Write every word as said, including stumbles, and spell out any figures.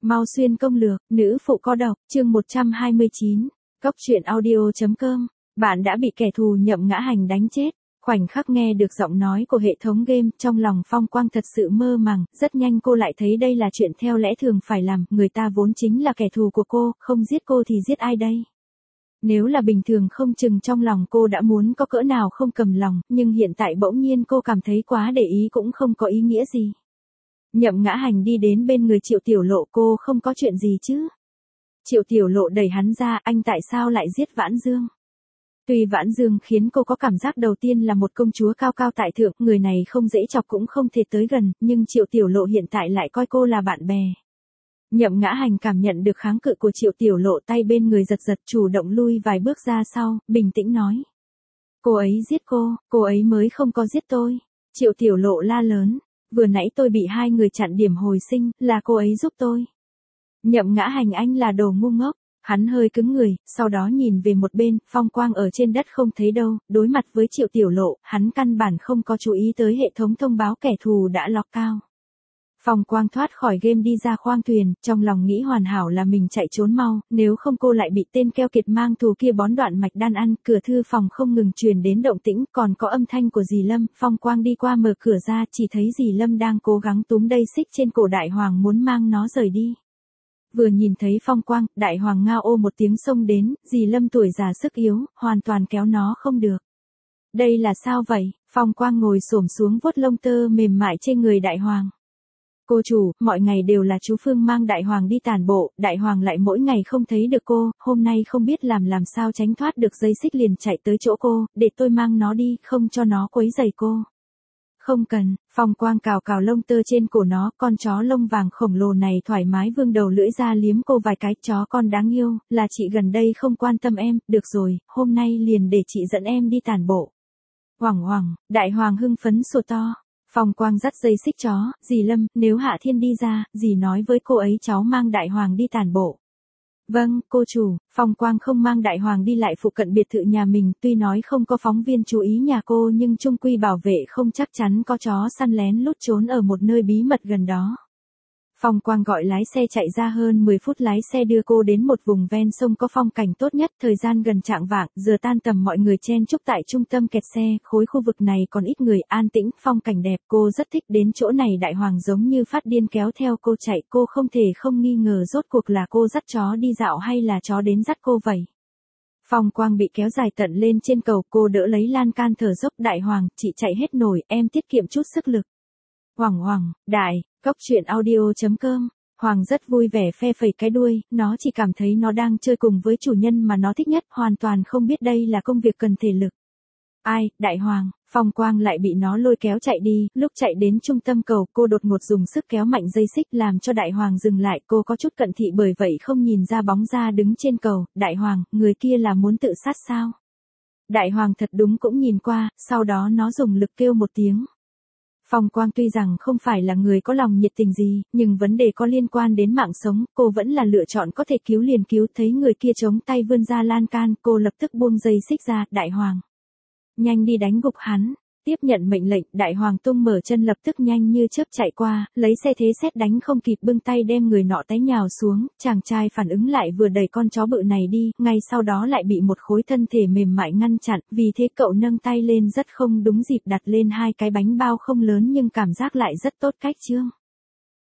Mau xuyên công lược, nữ phụ có độc, chương một trăm hai mươi chín. Cốc truyện audio.com. Bạn đã bị kẻ thù Nhậm Ngã Hành đánh chết. Khoảnh khắc nghe được giọng nói của hệ thống game, trong lòng Phong Quang thật sự mơ màng, rất nhanh cô lại thấy đây là chuyện theo lẽ thường phải làm, người ta vốn chính là kẻ thù của cô, không giết cô thì giết ai đây? Nếu là bình thường không chừng trong lòng cô đã muốn có cỡ nào không cầm lòng, nhưng hiện tại bỗng nhiên cô cảm thấy quá để ý cũng không có ý nghĩa gì. Nhậm Ngã Hành đi đến bên người Triệu Tiểu Lộ, cô không có chuyện gì chứ? Triệu Tiểu Lộ đẩy hắn ra, anh tại sao lại giết Vãn Dương? Tuy Vãn Dương khiến cô có cảm giác đầu tiên là một công chúa cao cao tại thượng, người này không dễ chọc cũng không thể tới gần, nhưng Triệu Tiểu Lộ hiện tại lại coi cô là bạn bè. Nhậm Ngã Hành cảm nhận được kháng cự của Triệu Tiểu Lộ, tay bên người giật giật, chủ động lui vài bước ra sau, bình tĩnh nói. Cô ấy giết cô, cô ấy mới không có giết tôi. Triệu Tiểu Lộ la lớn, vừa nãy tôi bị hai người chặn điểm hồi sinh, là cô ấy giúp tôi. Nhậm Ngã Hành, anh là đồ ngu ngốc. Hắn hơi cứng người, sau đó nhìn về một bên, Phong Quang ở trên đất không thấy đâu, đối mặt với Triệu Tiểu Lộ, hắn căn bản không có chú ý tới hệ thống thông báo kẻ thù đã lọc cao. Phong Quang thoát khỏi game đi ra khoang thuyền, trong lòng nghĩ hoàn hảo là mình chạy trốn mau, nếu không cô lại bị tên keo kiệt mang thù kia bón đoạn mạch đan ăn. Cửa thư phòng không ngừng truyền đến động tĩnh, còn có âm thanh của dì Lâm. Phong Quang đi qua mở cửa ra, chỉ thấy dì Lâm đang cố gắng túm dây xích trên cổ Đại Hoàng muốn mang nó rời đi. Vừa nhìn thấy Phong Quang, Đại Hoàng ngao ô một tiếng xông đến, dì Lâm tuổi già sức yếu, hoàn toàn kéo nó không được. Đây là sao vậy? Phong Quang ngồi xổm xuống vuốt lông tơ mềm mại trên người Đại Hoàng. Cô chủ, mọi ngày đều là chú Phương mang Đại Hoàng đi tản bộ, Đại Hoàng lại mỗi ngày không thấy được cô, hôm nay không biết làm làm sao tránh thoát được dây xích liền chạy tới chỗ cô, để tôi mang nó đi, không cho nó quấy rầy cô. Không cần. Phong Quang cào cào lông tơ trên cổ nó, con chó lông vàng khổng lồ này thoải mái vươn đầu lưỡi ra liếm cô vài cái, chó con đáng yêu, là chị gần đây không quan tâm em, được rồi, hôm nay liền để chị dẫn em đi tản bộ. Hoảng hoảng, Đại Hoàng hưng phấn sủa to. Phong Quang dắt dây xích chó, dì Lâm, nếu Hạ Thiên đi ra, dì nói với cô ấy cháu mang Đại Hoàng đi tản bộ. Vâng, cô chủ. Phong Quang không mang Đại Hoàng đi lại phụ cận biệt thự nhà mình, tuy nói không có phóng viên chú ý nhà cô nhưng chung quy bảo vệ không chắc chắn có chó săn lén lút trốn ở một nơi bí mật gần đó. Phong Quang gọi lái xe chạy ra hơn mười phút lái xe đưa cô đến một vùng ven sông có phong cảnh tốt nhất, thời gian gần chạng vạng, giờ tan tầm mọi người chen chúc tại trung tâm kẹt xe, khối khu vực này còn ít người, an tĩnh, phong cảnh đẹp, cô rất thích đến chỗ này. Đại Hoàng giống như phát điên kéo theo cô chạy, cô không thể không nghi ngờ rốt cuộc là cô dắt chó đi dạo hay là chó đến dắt cô vậy. Phong Quang bị kéo dài tận lên trên cầu, cô đỡ lấy lan can thở dốc. Đại Hoàng, chị chạy hết nổi, em tiết kiệm chút sức lực. Hoàng Hoàng, đại, cốc truyện audio.com. Hoàng rất vui vẻ phe phẩy cái đuôi, nó chỉ cảm thấy nó đang chơi cùng với chủ nhân mà nó thích nhất, hoàn toàn không biết đây là công việc cần thể lực. Ai, Đại Hoàng, Phong Quang lại bị nó lôi kéo chạy đi, lúc chạy đến trung tâm cầu, cô đột ngột dùng sức kéo mạnh dây xích làm cho Đại Hoàng dừng lại, cô có chút cận thị bởi vậy không nhìn ra bóng ra đứng trên cầu. Đại Hoàng, người kia là muốn tự sát sao? Đại Hoàng thật đúng cũng nhìn qua, sau đó nó dùng lực kêu một tiếng. Phong Quang tuy rằng không phải là người có lòng nhiệt tình gì, nhưng vấn đề có liên quan đến mạng sống, cô vẫn là lựa chọn có thể cứu liền cứu. Thấy người kia chống tay vươn ra lan can, cô lập tức buông dây xích ra. Đại Hoàng, nhanh đi đánh gục hắn. Tiếp nhận mệnh lệnh, Đại Hoàng tung mở chân lập tức nhanh như chớp chạy qua, lấy xe thế sét đánh không kịp bưng tay đem người nọ té nhào xuống. Chàng trai phản ứng lại vừa đẩy con chó bự này đi, ngay sau đó lại bị một khối thân thể mềm mại ngăn chặn, vì thế cậu nâng tay lên rất không đúng dịp đặt lên hai cái bánh bao không lớn nhưng cảm giác lại rất tốt cách chương.